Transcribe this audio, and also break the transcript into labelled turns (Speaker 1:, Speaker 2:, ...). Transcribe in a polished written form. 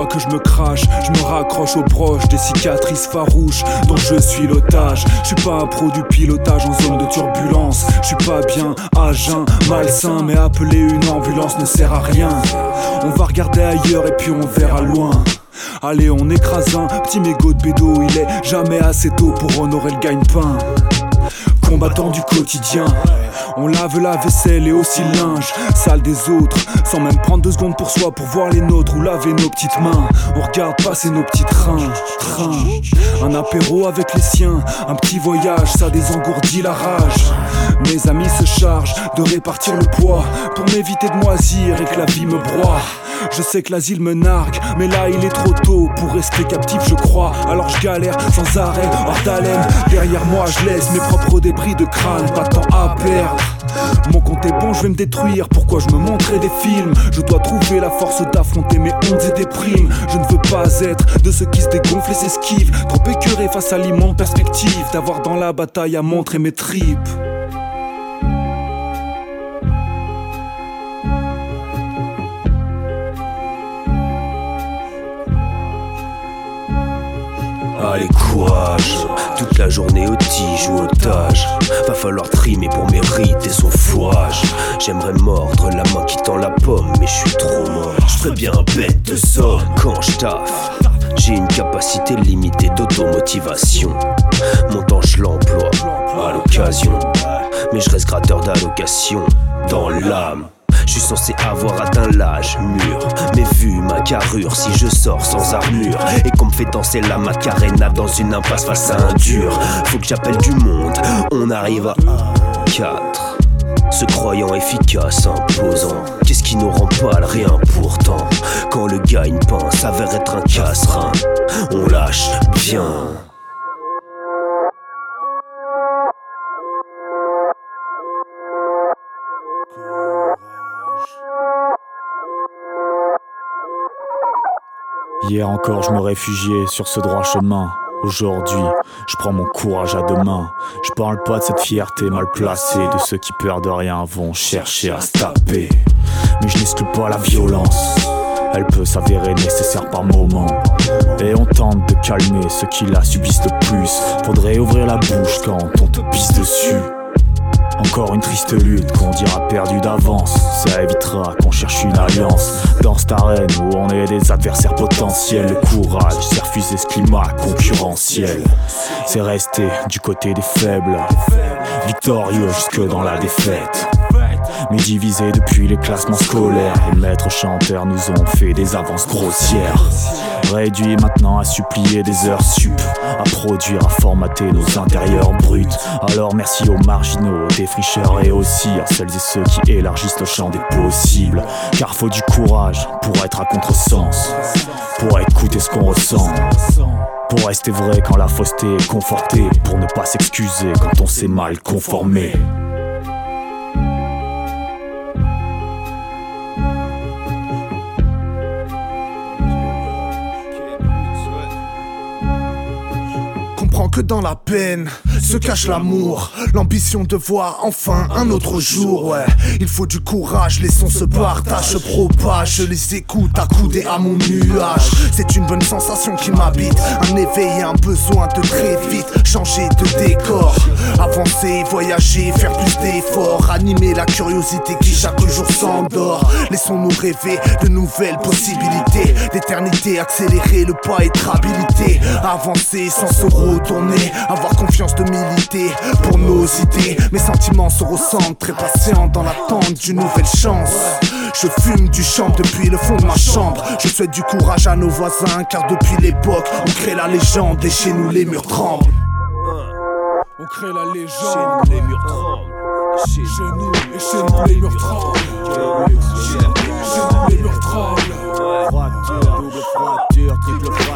Speaker 1: que je me crache, je me raccroche aux broches des cicatrices farouches dont je suis l'otage. Je suis pas un pro du pilotage en zone de turbulence. Je suis pas bien, à jeun, malsain, mais appeler une ambulance ne sert à rien. On va regarder ailleurs et puis on verra loin. Allez, on écrase un petit mégot de bédo, il est jamais assez tôt pour honorer le gagne-pain. Combattant du quotidien, on lave la vaisselle et aussi le linge sale des autres, sans même prendre 2 secondes pour soi, pour voir les nôtres ou laver nos petites mains. On regarde passer nos petits trains. Un apéro avec les siens, un petit voyage, ça désengourdit la rage. Mes amis se chargent de répartir le poids pour m'éviter de moisir et que la vie me broie. Je sais que l'asile me nargue, mais là il est trop tôt pour rester captif, je crois. Alors je galère sans arrêt, hors d'haleine. Derrière moi je laisse mes propres débris de crâne, pas de temps à perdre. Mon compte est bon, je vais me détruire. Pourquoi je me montrais des films? Je dois trouver la force d'affronter mes hontes et des primes. Je ne veux pas être de ceux qui se dégonflent et s'esquivent, trop écœuré face à l'immense perspective d'avoir dans la bataille à montrer mes tripes.
Speaker 2: Allez courage, toute la journée au tige ou otage. Va falloir trimer pour mériter son fourrage. J'aimerais mordre la main qui tend la pomme, mais je suis trop mort. Je ferais bien un bête de somme quand je taffe. J'ai une capacité limitée d'automotivation. Mon temps je l'emploie à l'occasion, mais je reste gratteur d'allocation dans l'âme. Je suis censé avoir atteint l'âge mûr, mais vu ma carrure, si je sors sans armure et qu'on me fait danser la Macarena dans une impasse face à un dur, faut que j'appelle du monde, on arrive à 4. Se croyant efficace, imposant, qu'est-ce qui nous rend pas le rien pourtant? Quand le gagne-pain s'avère être un casse-rein, on lâche bien.
Speaker 3: Hier encore je me réfugiais sur ce droit chemin. Aujourd'hui, je prends mon courage à 2 mains. Je parle pas de cette fierté mal placée, de ceux qui peur de rien vont chercher à se taper. Mais je n'exclus pas la violence, elle peut s'avérer nécessaire par moment. Et on tente de calmer ceux qui la subissent le plus. Faudrait ouvrir la bouche quand on te pisse dessus. Encore une triste lutte qu'on dira perdue d'avance. Ça évitera qu'on cherche une alliance dans cette arène où on est des adversaires potentiels. Le courage, c'est refuser ce climat concurrentiel. C'est rester du côté des faibles, victorieux jusque dans la défaite. Mais divisés depuis les classements scolaires, les maîtres chanteurs nous ont fait des avances grossières. Réduits maintenant à supplier des heures sup, à produire, à formater nos intérieurs bruts. Alors merci aux marginaux, aux défricheurs et aussi à celles et ceux qui élargissent le champ des possibles. Car faut du courage pour être à contresens, pour écouter ce qu'on ressent, pour rester vrai quand la fausseté est confortée, pour ne pas s'excuser quand on s'est mal conformé.
Speaker 4: Que dans la peine se cache l'amour, l'ambition de voir enfin un autre jour. Ouais, il faut du courage, les sons se partagent, se propagent, je les écoute accoudés à mon nuage. C'est une bonne sensation qui m'habite, un éveil et un besoin de très vite changer de décor, avancer, voyager, faire plus d'efforts, animer la curiosité qui chaque jour s'endort. Laissons-nous rêver de nouvelles possibilités, d'éternité, accélérer le pas, être habilité, avancer sans se retourner, avoir confiance de militer pour nos idées. Mes sentiments se ressentent, très patient dans l'attente d'une nouvelle chance. Je fume du champ depuis le fond de ma chambre. Je souhaite du courage à nos voisins, car depuis l'époque on crée la légende et chez nous les murs tremblent.
Speaker 1: On crée la légende,
Speaker 2: chez nous les murs tremblent.
Speaker 1: Chez nous les murs tremblent. Chez nous les murs tremblent.
Speaker 3: Fracture, double fracture, triple fracture.